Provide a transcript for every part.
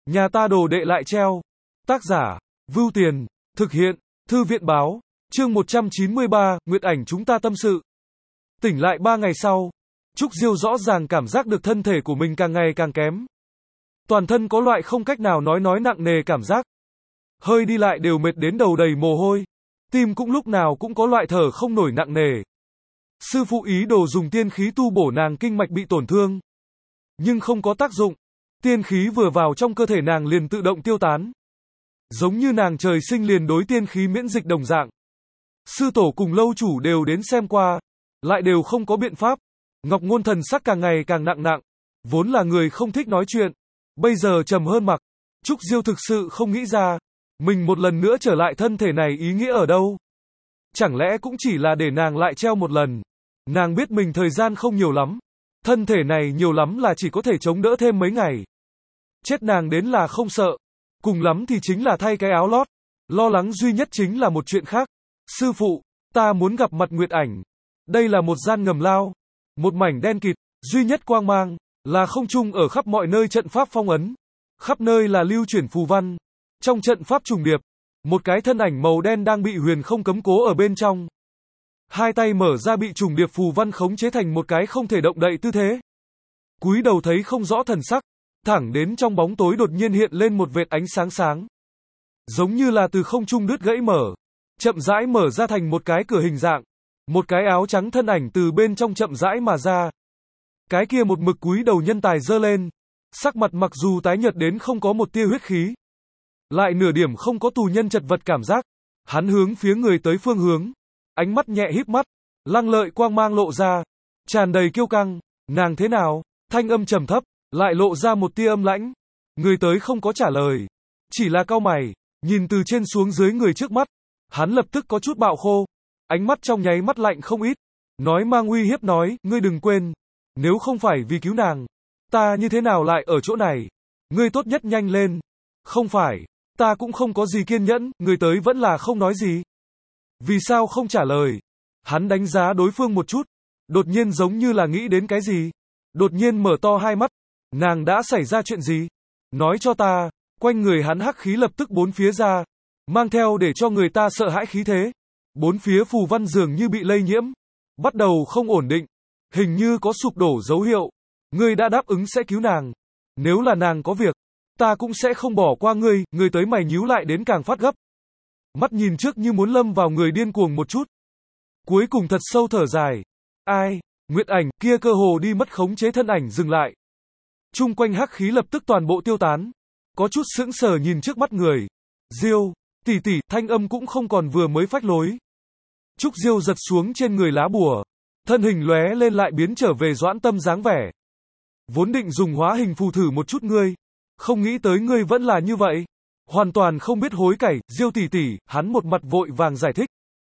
Nhà ta đồ đệ lại treo. Tác giả, Vưu Tiền, thực hiện, Thư viện báo, chương 193, Nguyệt Ảnh chúng ta tâm sự. Tỉnh lại 3 ngày sau, Trúc Diêu rõ ràng cảm giác được thân thể của mình càng ngày càng kém. Toàn thân có loại không cách nào nói nặng nề cảm giác. Hơi đi lại đều mệt đến đầu đầy mồ hôi. Tim cũng lúc nào cũng có loại thở không nổi nặng nề. Sư phụ ý đồ dùng tiên khí tu bổ nàng kinh mạch bị tổn thương. Nhưng không có tác dụng. Tiên khí vừa vào trong cơ thể nàng liền tự động tiêu tán. Giống như nàng trời sinh liền đối tiên khí miễn dịch đồng dạng. Sư tổ cùng lâu chủ đều đến xem qua, lại đều không có biện pháp. Ngọc Ngôn thần sắc càng ngày càng nặng. Vốn là người không thích nói chuyện, bây giờ trầm hơn mặc. Trúc Diêu thực sự không nghĩ ra, mình một lần nữa trở lại thân thể này ý nghĩa ở đâu. Chẳng lẽ cũng chỉ là để nàng lại treo một lần. Nàng biết mình thời gian không nhiều lắm. Thân thể này nhiều lắm là chỉ có thể chống đỡ thêm mấy ngày. Chết nàng đến là không sợ. Cùng lắm thì chính là thay cái áo lót. Lo lắng duy nhất chính là một chuyện khác. Sư phụ, ta muốn gặp mặt Nguyệt Ảnh. Đây là một gian ngầm lao. Một mảnh đen kịt, duy nhất quang mang, là không trung ở khắp mọi nơi trận pháp phong ấn. Khắp nơi là lưu chuyển phù văn. Trong trận pháp trùng điệp, một cái thân ảnh màu đen đang bị huyền không cấm cố ở bên trong. Hai tay mở ra bị trùng điệp phù văn khống chế thành một cái không thể động đậy tư thế. Cúi đầu thấy không rõ thần sắc, thẳng đến trong bóng tối đột nhiên hiện lên một vệt ánh sáng sáng. Giống như là từ không trung đứt gãy mở, chậm rãi mở ra thành một cái cửa hình dạng. Một cái áo trắng thân ảnh từ bên trong chậm rãi mà ra. Cái kia một mực cúi đầu nhân tài giơ lên, sắc mặt mặc dù tái nhợt đến không có một tia huyết khí, lại nửa điểm không có tù nhân chật vật cảm giác. Hắn hướng phía người tới phương hướng, ánh mắt nhẹ híp mắt, lăng lợi quang mang lộ ra, tràn đầy kiêu căng. Nàng thế nào? Thanh âm trầm thấp, lại lộ ra một tia âm lãnh. Người tới không có trả lời, chỉ là cau mày, nhìn từ trên xuống dưới người trước mắt. Hắn lập tức có chút bạo khô, ánh mắt trong nháy mắt lạnh không ít, nói mang uy hiếp nói, ngươi đừng quên, nếu không phải vì cứu nàng, ta như thế nào lại ở chỗ này? Ngươi tốt nhất nhanh lên. Không phải, ta cũng không có gì kiên nhẫn. Người tới vẫn là không nói gì. Vì sao không trả lời? Hắn đánh giá đối phương một chút, đột nhiên giống như là nghĩ đến cái gì, đột nhiên mở to hai mắt. Nàng đã xảy ra chuyện gì? Nói cho ta. Quanh người hắn hắc khí lập tức bốn phía ra, mang theo để cho người ta sợ hãi khí thế. Bốn phía phù văn dường như bị lây nhiễm, bắt đầu không ổn định, hình như có sụp đổ dấu hiệu. Ngươi đã đáp ứng sẽ cứu nàng. Nếu là nàng có việc, ta cũng sẽ không bỏ qua ngươi. Người tới mày nhíu lại đến càng phát gấp. Mắt nhìn trước như muốn lâm vào người điên cuồng một chút. Cuối cùng thật sâu thở dài. Ai? Nguyệt Ảnh kia cơ hồ đi mất khống chế thân ảnh dừng lại. Chung quanh hắc khí lập tức toàn bộ tiêu tán. Có chút sững sờ nhìn trước mắt người. Diêu, tỷ tỷ, thanh âm cũng không còn vừa mới phách lối. Trúc Diêu giật xuống trên người lá bùa, thân hình lóe lên lại biến trở về Doãn Tâm dáng vẻ. Vốn định dùng hóa hình phù thử một chút ngươi, không nghĩ tới ngươi vẫn là như vậy. Hoàn toàn không biết hối cải. Diêu tỷ tỷ, hắn một mặt vội vàng giải thích.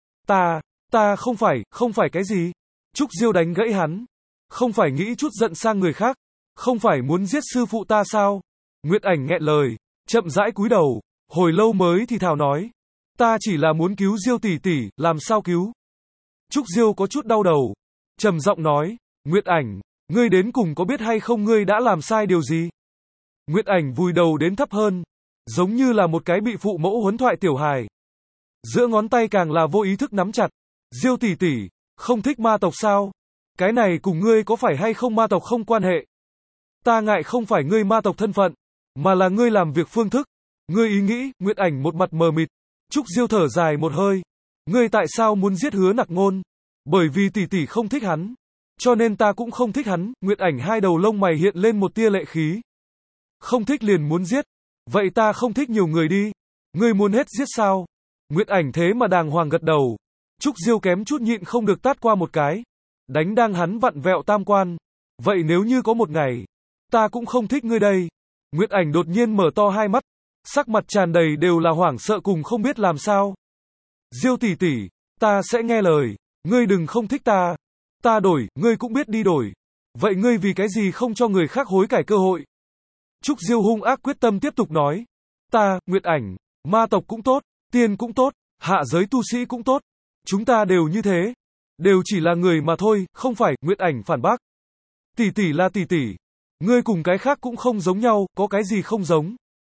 Ta không phải cái gì. Trúc Diêu đánh gãy hắn. Không phải nghĩ chút giận sang người khác, không phải muốn giết sư phụ ta sao? Nguyệt Ảnh nghẹn lời, chậm rãi cúi đầu, hồi lâu mới thì thào nói. Ta chỉ là muốn cứu Diêu tỷ tỷ, làm sao cứu? Trúc Diêu có chút đau đầu, trầm giọng nói, Nguyệt Ảnh, ngươi đến cùng có biết hay không ngươi đã làm sai điều gì? Nguyệt Ảnh vùi đầu đến thấp hơn, giống như là một cái bị phụ mẫu huấn thoại tiểu hài. Giữa ngón tay càng là vô ý thức nắm chặt. Diêu tỷ tỷ, không thích ma tộc sao? Cái này cùng ngươi có phải hay không ma tộc không quan hệ. Ta ngại không phải ngươi ma tộc thân phận, mà là ngươi làm việc phương thức, ngươi ý nghĩ. Nguyệt Ảnh một mặt mờ mịt. Trúc Diêu thở dài một hơi. Ngươi tại sao muốn giết Hứa Nặc Ngôn? Bởi vì tỷ tỷ không thích hắn, cho nên ta cũng không thích hắn. Nguyệt Ảnh hai đầu lông mày hiện lên một tia lệ khí. Không thích liền muốn giết. Vậy ta không thích nhiều người đi. Ngươi muốn hết giết sao? Nguyệt Ảnh thế mà đàng hoàng gật đầu. Trúc Diêu kém chút nhịn không được tát qua một cái. Đánh đang hắn vặn vẹo tam quan. Vậy nếu như có một ngày, ta cũng không thích ngươi đây. Nguyệt Ảnh đột nhiên mở to hai mắt, sắc mặt tràn đầy đều là hoảng sợ cùng không biết làm sao. Diêu tỷ tỷ, ta sẽ nghe lời. Ngươi đừng không thích ta. Ta đổi, ngươi cũng biết đi đổi. Vậy ngươi vì cái gì không cho người khác hối cải cơ hội? Trúc Diêu hung ác quyết tâm tiếp tục nói. Ta, Nguyệt Ảnh, ma tộc cũng tốt, tiên cũng tốt, hạ giới tu sĩ cũng tốt. Chúng ta đều như thế. Đều chỉ là người mà thôi, không phải. Nguyệt Ảnh phản bác. Tỷ tỷ là tỷ tỷ. Ngươi cùng cái khác cũng không giống nhau, có cái gì không giống?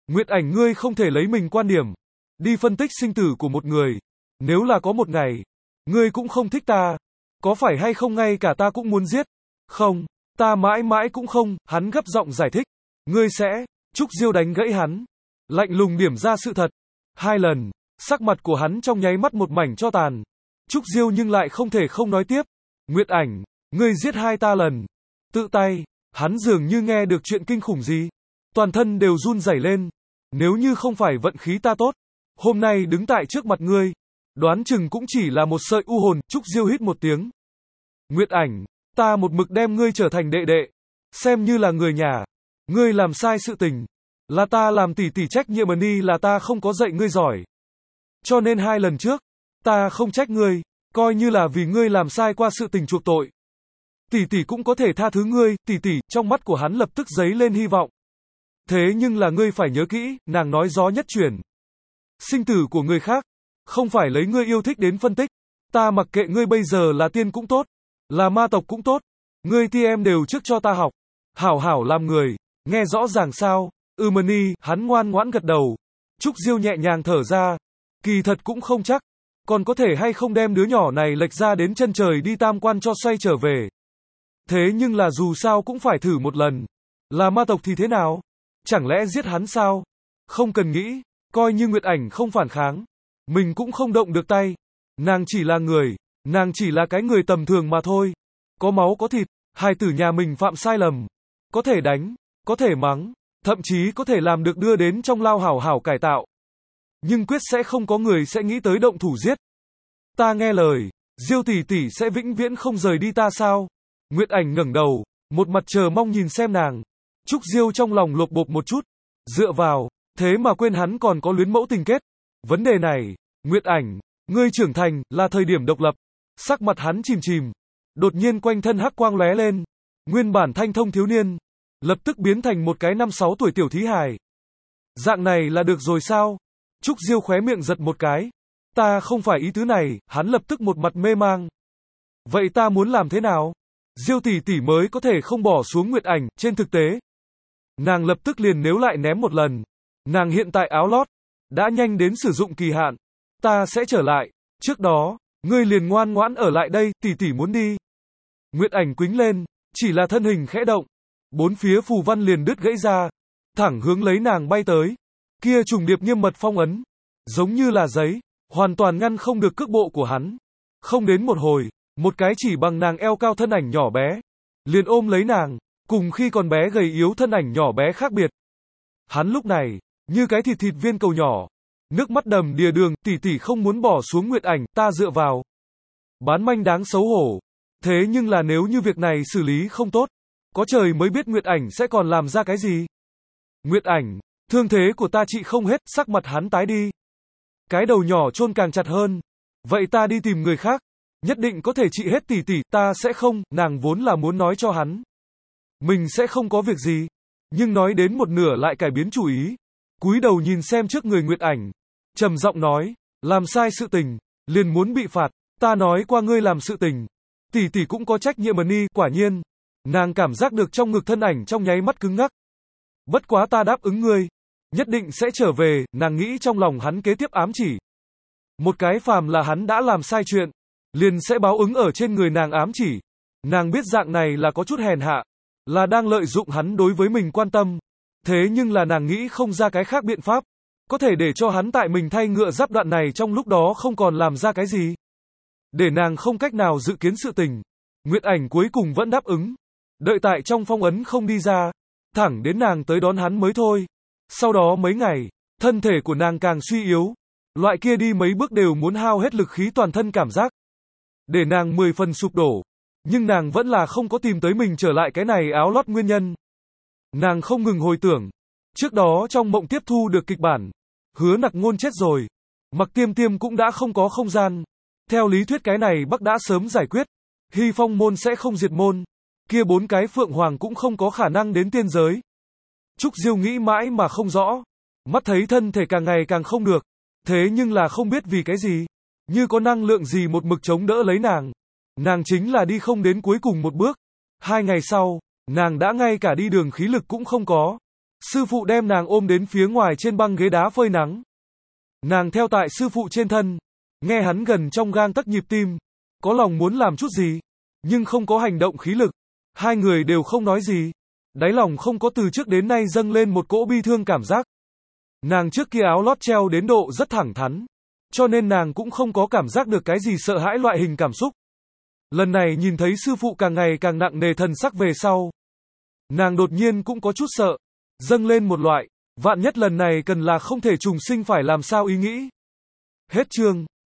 Nguyệt Ảnh, ngươi không thể lấy mình quan điểm đi phân tích sinh tử của một người. Nếu là có một ngày ngươi cũng không thích ta, có phải hay không ngay cả ta cũng muốn giết? Không, ta mãi mãi cũng không, hắn gấp giọng giải thích. Ngươi sẽ, Trúc Diêu đánh gãy hắn, lạnh lùng điểm ra sự thật. 2 lần, sắc mặt của hắn trong nháy mắt một mảnh tro tàn. Trúc Diêu nhưng lại không thể không nói tiếp. Nguyệt Ảnh, ngươi giết 2 ta lần, tự tay, hắn dường như nghe được chuyện kinh khủng gì. Toàn thân đều run rẩy lên. Nếu như không phải vận khí ta tốt, hôm nay đứng tại trước mặt ngươi, đoán chừng cũng chỉ là một sợi u hồn. Trúc Diêu hít một tiếng. Nguyệt Ảnh, ta một mực đem ngươi trở thành đệ đệ, xem như là người nhà. Ngươi làm sai sự tình, là ta làm, tỷ tỷ trách nhiệm đi, là ta không có dạy ngươi giỏi. Cho nên 2 lần trước, ta không trách ngươi, coi như là vì ngươi làm sai qua sự tình chuộc tội. Tỷ tỷ cũng có thể tha thứ ngươi, tỷ tỷ. Trong mắt của hắn lập tức dấy lên hy vọng. Thế nhưng là ngươi phải nhớ kỹ, nàng nói gió nhất chuyển. Sinh tử của người khác, không phải lấy ngươi yêu thích đến phân tích. Ta mặc kệ ngươi bây giờ là tiên cũng tốt, là ma tộc cũng tốt. Ngươi TM đều trước cho ta học. Hảo hảo làm người, nghe rõ ràng sao? Mani, hắn ngoan ngoãn gật đầu. Trúc Diêu nhẹ nhàng thở ra. Kỳ thật cũng không chắc, còn có thể hay không đem đứa nhỏ này lệch ra đến chân trời đi tam quan cho xoay trở về. Thế nhưng là dù sao cũng phải thử một lần. Là ma tộc thì thế nào? Chẳng lẽ giết hắn sao? Không cần nghĩ, coi như Nguyệt Ảnh không phản kháng, mình cũng không động được tay. Nàng chỉ là người, nàng chỉ là cái người tầm thường mà thôi. Có máu có thịt, hài tử nhà mình phạm sai lầm, có thể đánh, có thể mắng, thậm chí có thể làm được đưa đến trong lao hảo hảo cải tạo. Nhưng quyết sẽ không có người sẽ nghĩ tới động thủ giết. Ta nghe lời, Diêu tỷ tỷ sẽ vĩnh viễn không rời đi ta sao? Nguyệt Ảnh ngẩng đầu, một mặt chờ mong nhìn xem nàng. Trúc Diêu trong lòng lột bột một chút. Dựa vào, thế mà quên hắn còn có luyến mẫu tình kết. Vấn đề này, Nguyệt Ảnh, ngươi trưởng thành, là thời điểm độc lập. Sắc mặt hắn chìm chìm. Đột nhiên quanh thân hắc quang lóe lên. Nguyên bản thanh thông thiếu niên, lập tức biến thành một cái 5-6 tuổi tiểu thí hài. Dạng này là được rồi sao? Trúc Diêu khóe miệng giật một cái. Ta không phải ý tứ này, hắn lập tức một mặt mê mang. Vậy ta muốn làm thế nào? Diêu tỷ tỷ mới có thể không bỏ xuống Nguyệt Ảnh, trên thực tế. Nàng lập tức liền nếu lại ném một lần. Nàng hiện tại áo lót, đã nhanh đến sử dụng kỳ hạn. Ta sẽ trở lại, trước đó, ngươi liền ngoan ngoãn ở lại đây, tỷ tỷ muốn đi. Nguyệt Ảnh quĩnh lên, chỉ là thân hình khẽ động. 4 phía phù văn liền đứt gãy ra, thẳng hướng lấy nàng bay tới. Kia trùng điệp nghiêm mật phong ấn, giống như là giấy, hoàn toàn ngăn không được cước bộ của hắn. Không đến một hồi, một cái chỉ bằng nàng eo cao thân ảnh nhỏ bé, liền ôm lấy nàng, cùng khi còn bé gầy yếu thân ảnh nhỏ bé khác biệt. Hắn lúc này, như cái thịt viên cầu nhỏ, nước mắt đầm đìa đường, tỷ tỷ không muốn bỏ xuống Nguyệt Ảnh, ta dựa vào. Bán manh đáng xấu hổ. Thế nhưng là nếu như việc này xử lý không tốt, có trời mới biết Nguyệt Ảnh sẽ còn làm ra cái gì. Nguyệt Ảnh, thương thế của ta trị không hết, sắc mặt hắn tái đi. Cái đầu nhỏ chôn càng chặt hơn. Vậy ta đi tìm người khác, nhất định có thể trị hết tỷ tỷ, ta sẽ không, nàng vốn là muốn nói cho hắn. Mình sẽ không có việc gì. Nhưng nói đến một nửa lại cải biến chủ ý. Cúi đầu nhìn xem trước người Nguyệt Ảnh. Trầm giọng nói, làm sai sự tình, liền muốn bị phạt. Ta nói qua ngươi làm sự tình. Tỷ tỷ cũng có trách nhiệm đi, quả nhiên. Nàng cảm giác được trong ngực thân ảnh trong nháy mắt cứng ngắc. Bất quá ta đáp ứng ngươi, nhất định sẽ trở về, nàng nghĩ trong lòng hắn kế tiếp ám chỉ. Một cái phàm là hắn đã làm sai chuyện, liền sẽ báo ứng ở trên người nàng ám chỉ. Nàng biết dạng này là có chút hèn hạ, là đang lợi dụng hắn đối với mình quan tâm. Thế nhưng là nàng nghĩ không ra cái khác biện pháp, có thể để cho hắn tại mình thay ngựa giáp đoạn này trong lúc đó không còn làm ra cái gì. Để nàng không cách nào dự kiến sự tình. Nguyệt Ảnh cuối cùng vẫn đáp ứng. Đợi tại trong phong ấn không đi ra, thẳng đến nàng tới đón hắn mới thôi. Sau đó mấy ngày, thân thể của nàng càng suy yếu. Loại kia đi mấy bước đều muốn hao hết lực khí toàn thân cảm giác. Để nàng 10 phần sụp đổ. Nhưng nàng vẫn là không có tìm tới mình trở lại cái này áo lót nguyên nhân. Nàng không ngừng hồi tưởng. Trước đó trong mộng tiếp thu được kịch bản. Hứa Nặc Ngôn chết rồi. Mặc Tiêm Tiêm cũng đã không có không gian. Theo lý thuyết cái này Bắc đã sớm giải quyết. Hy Phong môn sẽ không diệt môn. Kia 4 cái Phượng Hoàng cũng không có khả năng đến tiên giới. Trúc Diêu nghĩ mãi mà không rõ. Mắt thấy thân thể càng ngày càng không được. Thế nhưng là không biết vì cái gì. Như có năng lượng gì một mực chống đỡ lấy nàng. Nàng chính là đi không đến cuối cùng một bước. 2 ngày sau, nàng đã ngay cả đi đường khí lực cũng không có. Sư phụ đem nàng ôm đến phía ngoài trên băng ghế đá phơi nắng. Nàng theo tại sư phụ trên thân, nghe hắn gần trong gang tấc nhịp tim, có lòng muốn làm chút gì, nhưng không có hành động khí lực. Hai người đều không nói gì. Đáy lòng không có từ trước đến nay dâng lên một cỗ bi thương cảm giác. Nàng trước kia áo lót treo đến độ rất thẳng thắn, cho nên nàng cũng không có cảm giác được cái gì sợ hãi loại hình cảm xúc. Lần này nhìn thấy sư phụ càng ngày càng nặng nề thần sắc về sau, nàng đột nhiên cũng có chút sợ, dâng lên một loại, vạn nhất lần này cần là không thể trùng sinh phải làm sao ý nghĩ. Hết chương.